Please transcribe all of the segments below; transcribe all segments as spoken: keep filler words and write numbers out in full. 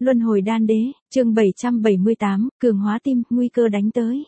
Luân hồi đan đế, chương bảy trăm bảy mươi tám, cường hóa tim, nguy cơ đánh tới.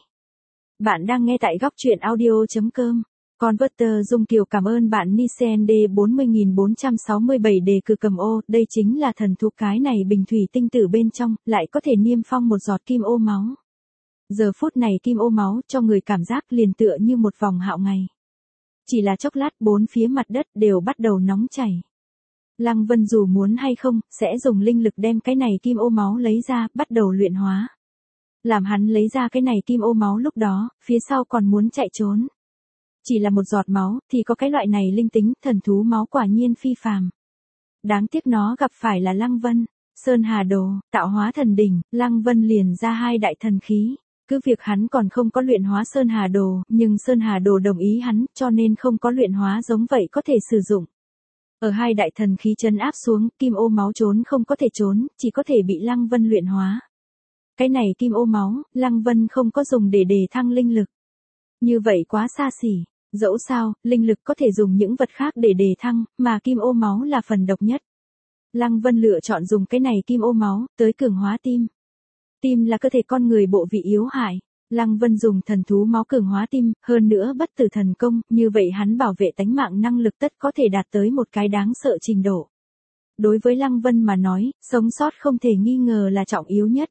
Bạn đang nghe tại góc truyện audio chấm com. Converter Dung Kiều cảm ơn bạn Nisen D bốn mươi nghìn bốn trăm sáu mươi bảy đề cử cầm ô, đây chính là thần thú cái này bình thủy tinh tử bên trong, lại có thể niêm phong một giọt kim ô máu. Giờ phút này kim ô máu cho người cảm giác liền tựa như một vòng hạo ngày. Chỉ là chốc lát bốn phía mặt đất đều bắt đầu nóng chảy. Lăng Vân dù muốn hay không, sẽ dùng linh lực đem cái này kim ô máu lấy ra, bắt đầu luyện hóa. Làm hắn lấy ra cái này kim ô máu lúc đó, phía sau còn muốn chạy trốn. Chỉ là một giọt máu, thì có cái loại này linh tính, thần thú máu quả nhiên phi phàm. Đáng tiếc nó gặp phải là Lăng Vân, Sơn Hà Đồ, tạo hóa thần đỉnh, Lăng Vân liền ra hai đại thần khí. Cứ việc hắn còn không có luyện hóa Sơn Hà Đồ, nhưng Sơn Hà Đồ đồng ý hắn, cho nên không có luyện hóa giống vậy có thể sử dụng. Ở hai đại thần khí trấn áp xuống, kim ô máu trốn không có thể trốn, chỉ có thể bị Lăng Vân luyện hóa. Cái này kim ô máu, Lăng Vân không có dùng để đề thăng linh lực. Như vậy quá xa xỉ, dẫu sao, linh lực có thể dùng những vật khác để đề thăng, mà kim ô máu là phần độc nhất. Lăng Vân lựa chọn dùng cái này kim ô máu, tới cường hóa tim. Tim là cơ thể con người bộ vị yếu hại. Lăng Vân dùng thần thú máu cường hóa tim, hơn nữa bất tử thần công, như vậy hắn bảo vệ tánh mạng năng lực tất có thể đạt tới một cái đáng sợ trình độ. Đối với Lăng Vân mà nói, sống sót không thể nghi ngờ là trọng yếu nhất.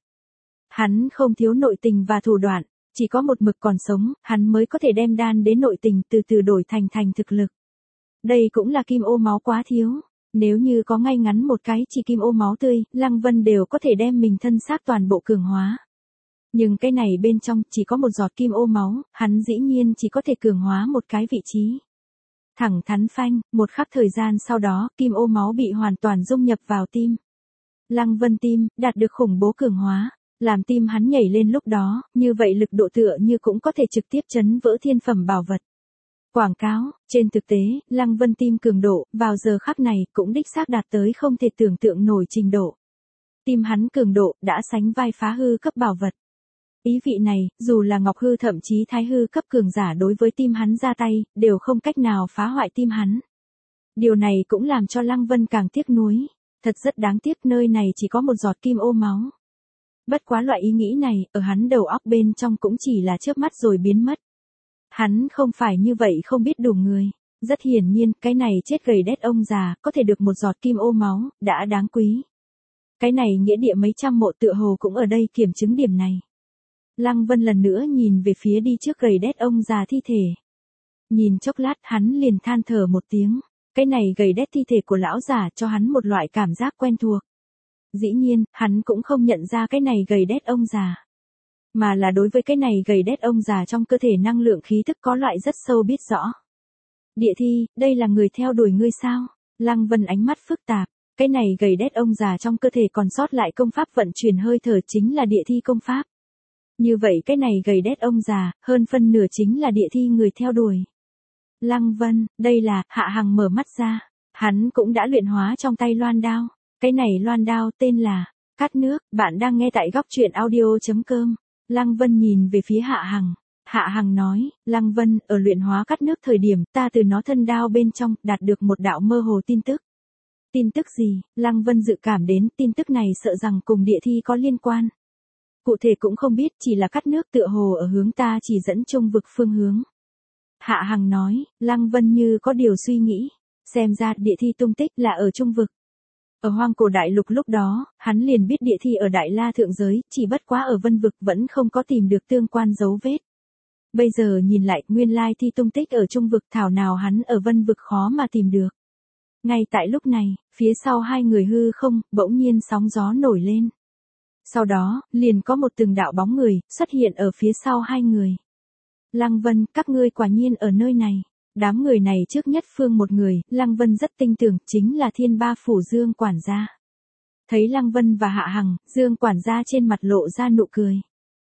Hắn không thiếu nội tình và thủ đoạn, chỉ có một mực còn sống, hắn mới có thể đem đan đến nội tình từ từ đổi thành thành thực lực. Đây cũng là kim ô máu quá thiếu. Nếu như có ngay ngắn một cái chỉ kim ô máu tươi, Lăng Vân đều có thể đem mình thân xác toàn bộ cường hóa. Nhưng cái này bên trong chỉ có một giọt kim ô máu, hắn dĩ nhiên chỉ có thể cường hóa một cái vị trí. Thẳng thắn phanh, một khắc thời gian sau đó, kim ô máu bị hoàn toàn dung nhập vào tim. Lăng Vân tim, đạt được khủng bố cường hóa, làm tim hắn nhảy lên lúc đó, như vậy lực độ tựa như cũng có thể trực tiếp chấn vỡ thiên phẩm bảo vật. Quảng cáo, trên thực tế, Lăng Vân tim cường độ, vào giờ khắc này, cũng đích xác đạt tới không thể tưởng tượng nổi trình độ. Tim hắn cường độ, đã sánh vai phá hư cấp bảo vật. Ý vị này, dù là Ngọc Hư thậm chí Thái Hư cấp cường giả đối với tim hắn ra tay, đều không cách nào phá hoại tim hắn. Điều này cũng làm cho Lăng Vân càng tiếc nuối. Thật rất đáng tiếc nơi này chỉ có một giọt kim ô máu. Bất quá loại ý nghĩ này, ở hắn đầu óc bên trong cũng chỉ là chớp mắt rồi biến mất. Hắn không phải như vậy không biết đủ người. Rất hiển nhiên, cái này chết gầy đét ông già, có thể được một giọt kim ô máu, đã đáng quý. Cái này nghĩa địa mấy trăm mộ tựa hồ cũng ở đây kiểm chứng điểm này. Lăng Vân lần nữa nhìn về phía đi trước gầy đét ông già thi thể. Nhìn chốc lát hắn liền than thở một tiếng. Cái này gầy đét thi thể của lão già cho hắn một loại cảm giác quen thuộc. Dĩ nhiên, hắn cũng không nhận ra cái này gầy đét ông già. Mà là đối với cái này gầy đét ông già trong cơ thể năng lượng khí thức có loại rất sâu biết rõ. Địa thi, đây là người theo đuổi ngươi sao? Lăng Vân ánh mắt phức tạp. Cái này gầy đét ông già trong cơ thể còn sót lại công pháp vận chuyển hơi thở chính là địa thi công pháp. Như vậy cái này gầy đét ông già, hơn phân nửa chính là địa thi người theo đuổi. Lăng Vân, đây là, Hạ Hằng mở mắt ra. Hắn cũng đã luyện hóa trong tay loan đao. Cái này loan đao tên là, cát nước, bạn đang nghe tại góc truyện audio chấm com. Lăng Vân nhìn về phía Hạ Hằng. Hạ Hằng nói, Lăng Vân, ở luyện hóa cát nước thời điểm, ta từ nó thân đao bên trong, đạt được một đạo mơ hồ tin tức. Tin tức gì? Lăng Vân dự cảm đến, tin tức này sợ rằng cùng địa thi có liên quan. Cụ thể cũng không biết, chỉ là cát nước tựa hồ ở hướng ta chỉ dẫn trung vực phương hướng. Hạ Hằng nói, Lăng Vân như có điều suy nghĩ. Xem ra, địa thi tung tích là ở trung vực. Ở hoang cổ đại lục lúc đó, hắn liền biết địa thi ở Đại La thượng giới, chỉ bất quá ở vân vực vẫn không có tìm được tương quan dấu vết. Bây giờ nhìn lại, nguyên lai thi tung tích ở trung vực thảo nào hắn ở vân vực khó mà tìm được. Ngay tại lúc này, phía sau hai người hư không, bỗng nhiên sóng gió nổi lên. Sau đó, liền có một từng đạo bóng người, xuất hiện ở phía sau hai người. Lăng Vân, các ngươi quả nhiên ở nơi này. Đám người này trước nhất phương một người, Lăng Vân rất tin tưởng, chính là Thiên Ba Phủ Dương quản gia. Thấy Lăng Vân và Hạ Hằng, Dương quản gia trên mặt lộ ra nụ cười.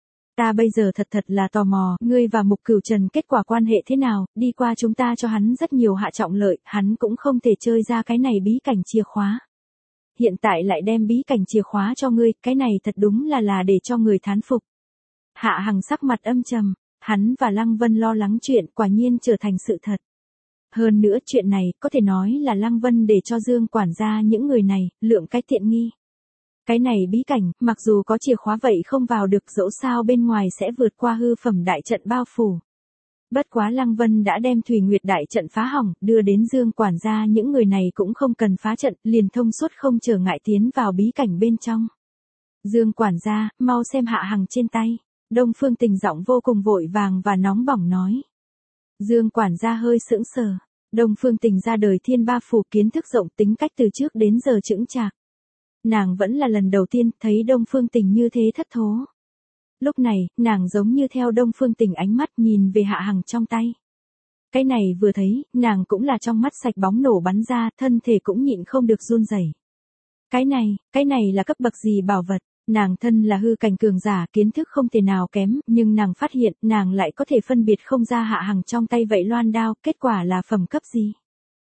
Ta bây giờ thật thật là tò mò, ngươi và Mục Cửu Trần kết quả quan hệ thế nào, đi qua chúng ta cho hắn rất nhiều hạ trọng lợi, hắn cũng không thể chơi ra cái này bí cảnh chìa khóa. Hiện tại lại đem bí cảnh chìa khóa cho ngươi, cái này thật đúng là là để cho người thán phục. Hạ Hằng sắc mặt âm trầm. Hắn và Lăng Vân lo lắng chuyện quả nhiên trở thành sự thật. Hơn nữa chuyện này có thể nói là Lăng Vân để cho Dương quản gia những người này, lượng cái tiện nghi. Cái này bí cảnh, mặc dù có chìa khóa vậy không vào được, dẫu sao bên ngoài sẽ vượt qua hư phẩm đại trận bao phủ. Bất quá Lăng Vân đã đem Thủy Nguyệt đại trận phá hỏng, đưa đến Dương quản gia, những người này cũng không cần phá trận, liền thông suốt không trở ngại tiến vào bí cảnh bên trong. Dương quản gia, mau xem Hạ Hằng trên tay. Đông Phương Tình giọng vô cùng vội vàng và nóng bỏng nói. Dương quản gia hơi sững sờ. Đông Phương Tình ra đời thiên ba phủ, kiến thức rộng, tính cách từ trước đến giờ chững chạc. Nàng vẫn là lần đầu tiên thấy Đông Phương Tình như thế thất thố. Lúc này, nàng giống như theo Đông Phương Tình ánh mắt nhìn về Hạ Hằng trong tay. Cái này vừa thấy, nàng cũng là trong mắt sạch bóng nổ bắn ra, thân thể cũng nhịn không được run rẩy. Cái này, cái này là cấp bậc gì bảo vật? Nàng thân là hư cảnh cường giả, kiến thức không thể nào kém, nhưng nàng phát hiện, nàng lại có thể phân biệt không ra Hạ Hằng trong tay vậy loan đao, kết quả là phẩm cấp gì?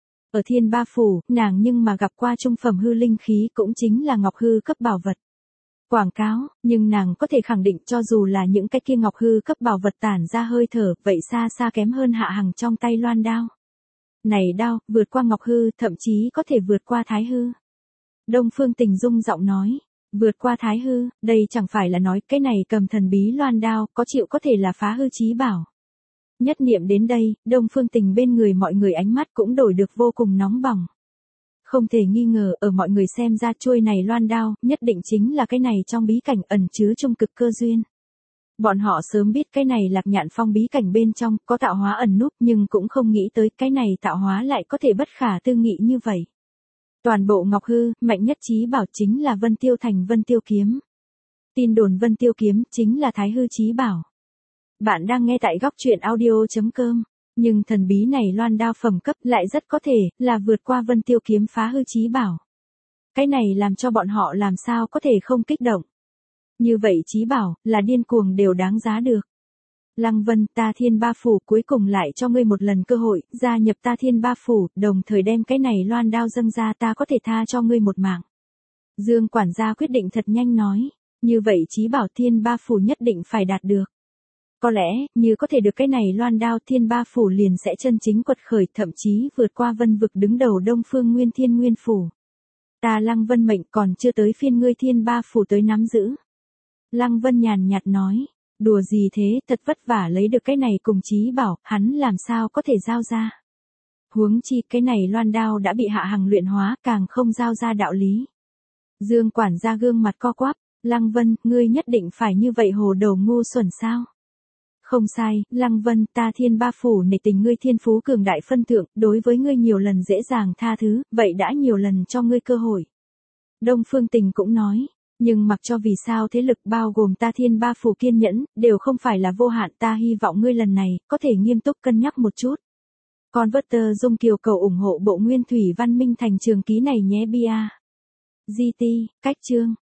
Ở thiên ba phủ, nàng nhưng mà gặp qua trung phẩm hư linh khí, cũng chính là ngọc hư cấp bảo vật. Quảng cáo, nhưng nàng có thể khẳng định cho dù là những cái kia ngọc hư cấp bảo vật tản ra hơi thở, vậy xa xa kém hơn Hạ Hằng trong tay loan đao. Này đao, vượt qua ngọc hư, thậm chí có thể vượt qua thái hư. Đông Phương Tình rung giọng nói. Vượt qua thái hư, đây chẳng phải là nói cái này cầm thần bí loan đao, có chịu có thể là phá hư chí bảo. Nhất niệm đến đây, Đông Phương Tình bên người mọi người ánh mắt cũng đổi được vô cùng nóng bỏng. Không thể nghi ngờ, ở mọi người xem ra chuôi này loan đao, nhất định chính là cái này trong bí cảnh ẩn chứa trung cực cơ duyên. Bọn họ sớm biết cái này Lạc Nhạn Phong bí cảnh bên trong có tạo hóa ẩn núp, nhưng cũng không nghĩ tới cái này tạo hóa lại có thể bất khả tư nghị như vậy. Toàn bộ ngọc hư, mạnh nhất chí bảo chính là Vân Tiêu Thành Vân Tiêu Kiếm. Tin đồn Vân Tiêu Kiếm chính là thái hư chí bảo. Bạn đang nghe tại góc truyện audio chấm com. Nhưng thần bí này loan đao phẩm cấp lại rất có thể là vượt qua Vân Tiêu Kiếm phá hư chí bảo. Cái này làm cho bọn họ làm sao có thể không kích động. Như vậy chí bảo là điên cuồng đều đáng giá được. Lăng Vân, ta thiên ba phủ cuối cùng lại cho ngươi một lần cơ hội, gia nhập ta thiên ba phủ, đồng thời đem cái này loan đao dâng ra, ta có thể tha cho ngươi một mạng. Dương quản gia quyết định thật nhanh nói, như vậy chí bảo thiên ba phủ nhất định phải đạt được. Có lẽ, như có thể được cái này loan đao, thiên ba phủ liền sẽ chân chính quật khởi, thậm chí vượt qua vân vực đứng đầu Đông Phương Nguyên Thiên Nguyên phủ. Ta Lăng Vân mệnh còn chưa tới phiên ngươi thiên ba phủ tới nắm giữ. Lăng Vân nhàn nhạt nói. Đùa gì thế, thật vất vả lấy được cái này cùng chí bảo, hắn làm sao có thể giao ra. Huống chi cái này loan đao đã bị Hạ Hằng luyện hóa, càng không giao ra đạo lý. Dương quản gia gương mặt co quắp, Lăng Vân, ngươi nhất định phải như vậy hồ đồ ngu xuẩn sao? Không sai, Lăng Vân, ta thiên ba phủ nể tình ngươi thiên phú cường đại phân thượng, đối với ngươi nhiều lần dễ dàng tha thứ, vậy đã nhiều lần cho ngươi cơ hội. Đông Phương Tình cũng nói. Nhưng mặc cho vì sao thế lực bao gồm ta thiên ba phủ kiên nhẫn, đều không phải là vô hạn, ta hy vọng ngươi lần này, có thể nghiêm túc cân nhắc một chút. Converter Dung Kiều cầu ủng hộ bộ nguyên thủy văn minh thành trường ký này nhé bia. giê tê, cách chương.